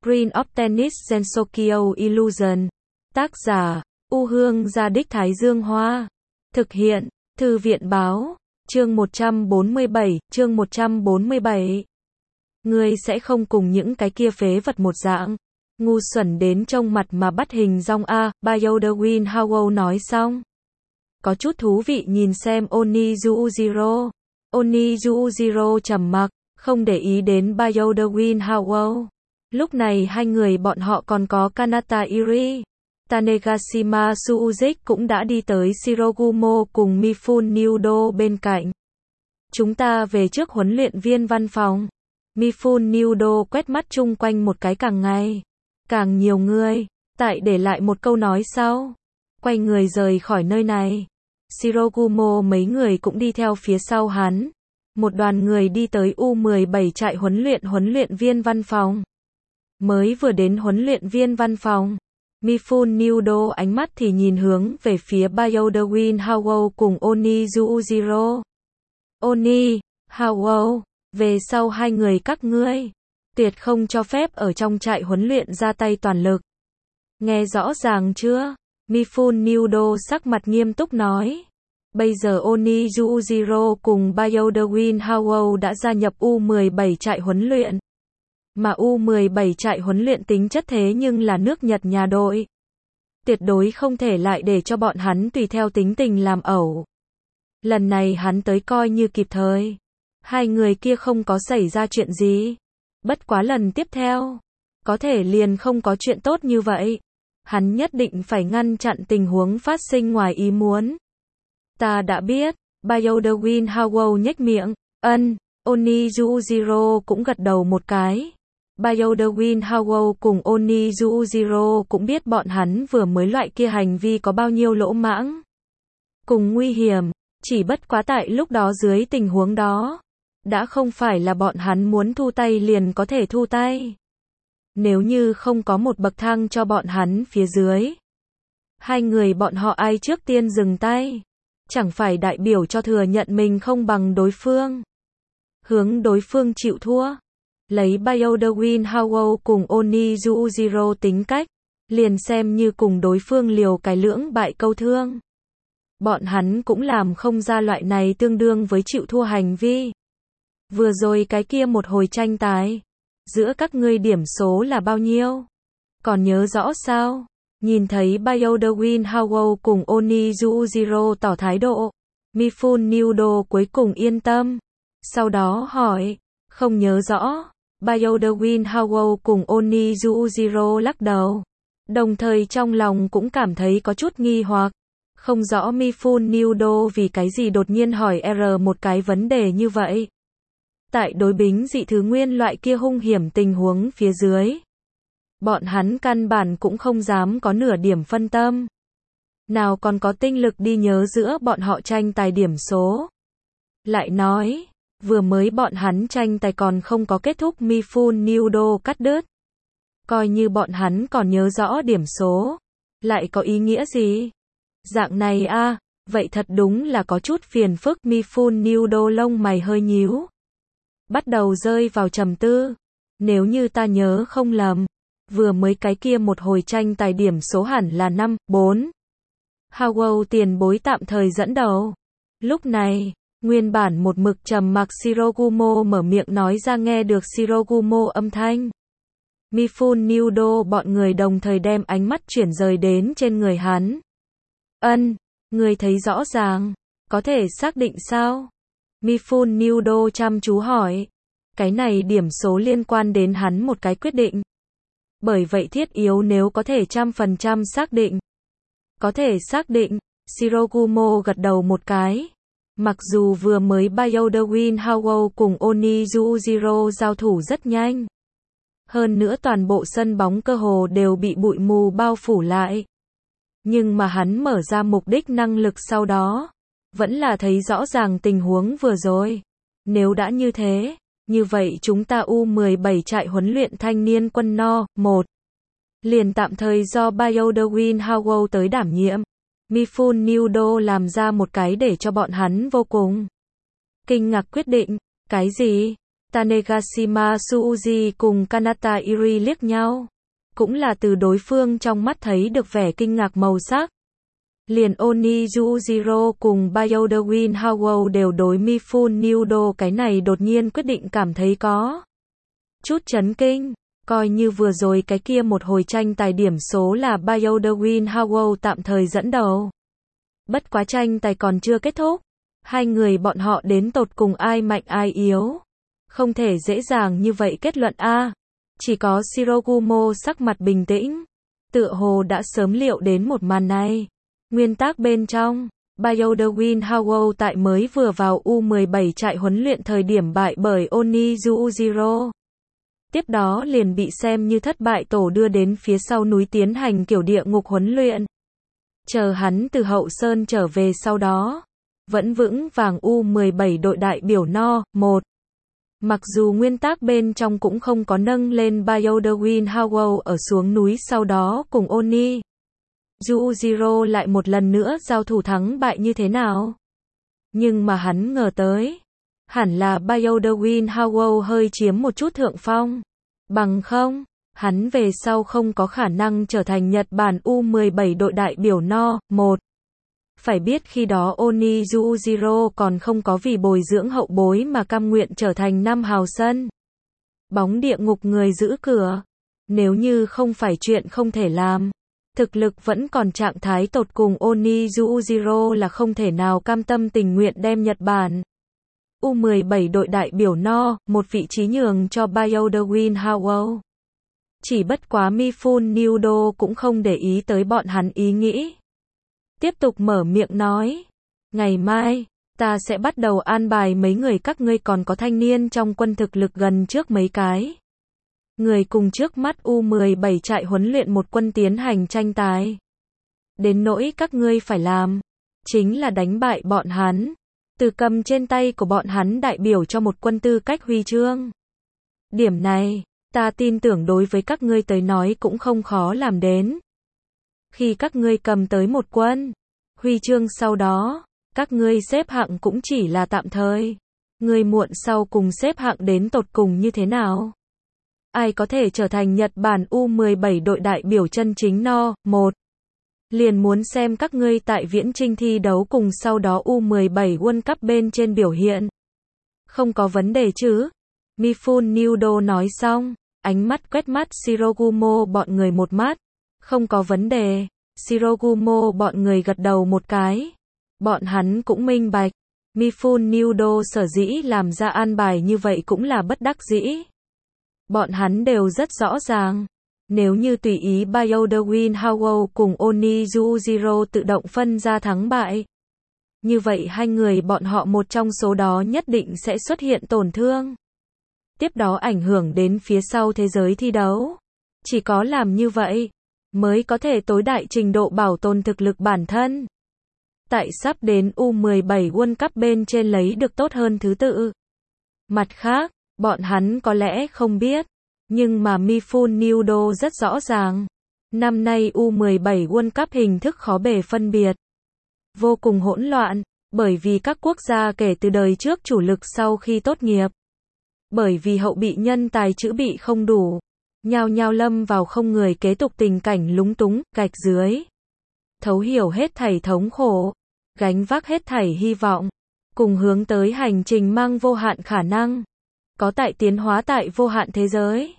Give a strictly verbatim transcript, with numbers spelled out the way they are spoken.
Screen of Tennis Gensokyo Illusion. Tác giả, U Hương Gia Đích Thái Dương Hoa. Thực hiện, Thư viện Báo. Chương một trăm bốn mươi bảy, chương một trăm bốn mươi bảy. Ngươi sẽ không cùng những cái kia phế vật một dạng. Ngu xuẩn đến trông mặt mà bắt hình dong a, Bayodawin Howell nói xong. Có chút thú vị nhìn xem Onizuujiro. Onizuujiro trầm mặc, không để ý đến Bayodawin Howell. Lúc này hai người bọn họ còn có Kanata Iri. Tanegashima Suzuki cũng đã đi tới Shirogumo cùng Mifune Nyudo bên cạnh. Chúng ta về trước huấn luyện viên văn phòng. Mifune Nyudo quét mắt chung quanh một cái, càng ngày càng nhiều người, tại để lại một câu nói sau. Quay người rời khỏi nơi này. Shirogumo mấy người cũng đi theo phía sau hắn. Một đoàn người đi tới U mười bảy trại huấn luyện huấn luyện viên văn phòng. Mới vừa đến huấn luyện viên văn phòng, Mifune Nyudo ánh mắt thì nhìn hướng về phía Bayodawin Howell cùng Onizuujiro. Oni, Howell, về sau hai người các ngươi, tuyệt không cho phép ở trong trại huấn luyện ra tay toàn lực. Nghe rõ ràng chưa? Mifune Nyudo sắc mặt nghiêm túc nói. Bây giờ Onizuujiro cùng Bayodawin Howell đã gia nhập U mười bảy trại huấn luyện. Mà U mười bảy trại huấn luyện tính chất thế nhưng là nước Nhật nhà đội. Tuyệt đối không thể lại để cho bọn hắn tùy theo tính tình làm ẩu. Lần này hắn tới coi như kịp thời. Hai người kia không có xảy ra chuyện gì. Bất quá lần tiếp theo, có thể liền không có chuyện tốt như vậy. Hắn nhất định phải ngăn chặn tình huống phát sinh ngoài ý muốn. Ta đã biết, Bayodawin Howell nhếch miệng, ân, Onizuujiro cũng gật đầu một cái. Bayodawin Howell cùng Onizuujiro cũng biết bọn hắn vừa mới loại kia hành vi có bao nhiêu lỗ mãng cùng nguy hiểm, chỉ bất quá tại lúc đó dưới tình huống đó, đã không phải là bọn hắn muốn thu tay liền có thể thu tay. Nếu như không có một bậc thang cho bọn hắn phía dưới, hai người bọn họ ai trước tiên dừng tay, chẳng phải đại biểu cho thừa nhận mình không bằng đối phương, hướng đối phương chịu thua. Lấy Bayodawin Howell cùng Onizuujiro tính cách, liền xem như cùng đối phương liều cái lưỡng bại câu thương. Bọn hắn cũng làm không ra loại này tương đương với chịu thua hành vi. Vừa rồi cái kia một hồi tranh tài, giữa các ngươi điểm số là bao nhiêu? Còn nhớ rõ sao? Nhìn thấy Bayodawin Howell cùng Onizuujiro tỏ thái độ, Mifune Nyudo cuối cùng yên tâm. Sau đó hỏi, không nhớ rõ. Bayodawin Howell cùng Onizuujiro lắc đầu. Đồng thời trong lòng cũng cảm thấy có chút nghi hoặc. Không rõ Mifune Nyudo vì cái gì đột nhiên hỏi R một cái vấn đề như vậy. Tại đối bính dị thứ nguyên loại kia hung hiểm tình huống phía dưới, bọn hắn căn bản cũng không dám có nửa điểm phân tâm. Nào còn có tinh lực đi nhớ giữa bọn họ tranh tài điểm số. Lại nói, vừa mới bọn hắn tranh tài còn không có kết thúc, Mifune Nyudo cắt đứt. Coi như bọn hắn còn nhớ rõ điểm số, lại có ý nghĩa gì? Dạng này a, à, vậy thật đúng là có chút phiền phức. Mifune Nyudo lông mày hơi nhíu, bắt đầu rơi vào trầm tư. Nếu như ta nhớ không lầm, vừa mới cái kia một hồi tranh tài điểm số hẳn là năm bốn. Howell tiền bối tạm thời dẫn đầu. Lúc này, nguyên bản một mực trầm mặc Shirogumo mở miệng nói ra, nghe được Shirogumo âm thanh. Mifune Nyudo bọn người đồng thời đem ánh mắt chuyển rời đến trên người hắn. Ân, người thấy rõ ràng, có thể xác định sao? Mifune Nyudo chăm chú hỏi. Cái này điểm số liên quan đến hắn một cái quyết định. Bởi vậy thiết yếu nếu có thể trăm phần trăm xác định. Có thể xác định, Shirogumo gật đầu một cái. Mặc dù vừa mới Bayodawin Howell cùng Onizuujiro giao thủ rất nhanh. Hơn nữa toàn bộ sân bóng cơ hồ đều bị bụi mù bao phủ lại. Nhưng mà hắn mở ra mục đích năng lực sau đó, vẫn là thấy rõ ràng tình huống vừa rồi. Nếu đã như thế, như vậy chúng ta U mười bảy trại huấn luyện thanh niên quân no, một. Liền tạm thời do Bayodawin Howell tới đảm nhiệm. Mifune Nyudo làm ra một cái để cho bọn hắn vô cùng kinh ngạc quyết định. Cái gì? Tanegashima Tsuji cùng Kanata Iri liếc nhau. Cũng là từ đối phương trong mắt thấy được vẻ kinh ngạc màu sắc. Liền Oni Yujiro cùng Byoda Howell đều đối Mifune Nudo cái này đột nhiên quyết định cảm thấy có chút chấn kinh. Coi như vừa rồi cái kia một hồi tranh tài điểm số là Byoda Howell tạm thời dẫn đầu. Bất quá tranh tài còn chưa kết thúc. Hai người bọn họ đến tột cùng ai mạnh ai yếu. Không thể dễ dàng như vậy kết luận a. Chỉ có Shirogumo sắc mặt bình tĩnh. Tựa hồ đã sớm liệu đến một màn này. Nguyên tắc bên trong, Byoda Howell tại mới vừa vào U mười bảy trại huấn luyện thời điểm bại bởi Oni Yujiro. Tiếp đó liền bị xem như thất bại tổ đưa đến phía sau núi tiến hành kiểu địa ngục huấn luyện. Chờ hắn từ hậu sơn trở về sau đó, vẫn vững vàng U mười bảy đội đại biểu no. một. Mặc dù nguyên tắc bên trong cũng không có nâng lên Byoda Howell ở xuống núi sau đó cùng Oni Yujiro lại một lần nữa giao thủ thắng bại như thế nào. Nhưng mà hắn ngờ tới, hẳn là Byoda Howell hơi chiếm một chút thượng phong. Bằng không, hắn về sau không có khả năng trở thành Nhật Bản U mười bảy đội đại biểu no. một. Phải biết khi đó Oni Yujiro còn không có vì bồi dưỡng hậu bối mà cam nguyện trở thành năm hào sân bóng địa ngục người giữ cửa. Nếu như không phải chuyện không thể làm, thực lực vẫn còn trạng thái tột cùng, Oni Yujiro là không thể nào cam tâm tình nguyện đem Nhật Bản U mười bảy đội đại biểu no. một vị trí nhường cho Byoda Howell. Chỉ bất quá Mifune Nudo cũng không để ý tới bọn hắn ý nghĩ. Tiếp tục mở miệng nói, ngày mai, ta sẽ bắt đầu an bài mấy người các ngươi, còn có thanh niên trong quân thực lực gần trước mấy cái người cùng trước mắt U mười bảy trại huấn luyện một quân tiến hành tranh tài. Đến nỗi các ngươi phải làm, chính là đánh bại bọn hắn, từ cầm trên tay của bọn hắn đại biểu cho một quân tư cách huy chương. Điểm này, ta tin tưởng đối với các ngươi tới nói cũng không khó làm đến. Khi các ngươi cầm tới một quân huy chương sau đó, các ngươi xếp hạng cũng chỉ là tạm thời. Người muộn sau cùng xếp hạng đến tột cùng như thế nào? Ai có thể trở thành Nhật Bản U mười bảy đội đại biểu chân chính no. một. Liền muốn xem các ngươi tại viễn trinh thi đấu cùng sau đó U mười bảy World Cup bên trên biểu hiện. Không có vấn đề chứ? Mifune Nudo nói xong, ánh mắt quét mắt Shirogumo bọn người một mắt. Không có vấn đề. Shirogumo bọn người gật đầu một cái. Bọn hắn cũng minh bạch. Mifune Nudo sở dĩ làm ra an bài như vậy cũng là bất đắc dĩ. Bọn hắn đều rất rõ ràng. Nếu như tùy ý Byoda Howell cùng Oni Yujiro tự động phân ra thắng bại, như vậy hai người bọn họ một trong số đó nhất định sẽ xuất hiện tổn thương. Tiếp đó ảnh hưởng đến phía sau thế giới thi đấu. Chỉ có làm như vậy, mới có thể tối đại trình độ bảo tồn thực lực bản thân. Tại sắp đến U mười bảy World Cup bên trên lấy được tốt hơn thứ tự. Mặt khác, bọn hắn có lẽ không biết, nhưng mà Mifune Nudo rất rõ ràng. Năm nay U mười bảy World Cup hình thức khó bề phân biệt. Vô cùng hỗn loạn, bởi vì các quốc gia kể từ đời trước chủ lực sau khi tốt nghiệp. Bởi vì hậu bị nhân tài chữ bị không đủ. Nhao nhao lâm vào không người kế tục tình cảnh lúng túng, gạch dưới. Thấu hiểu hết thảy thống khổ, gánh vác hết thảy hy vọng, cùng hướng tới hành trình mang vô hạn khả năng. Có tại tiến hóa tại vô hạn thế giới.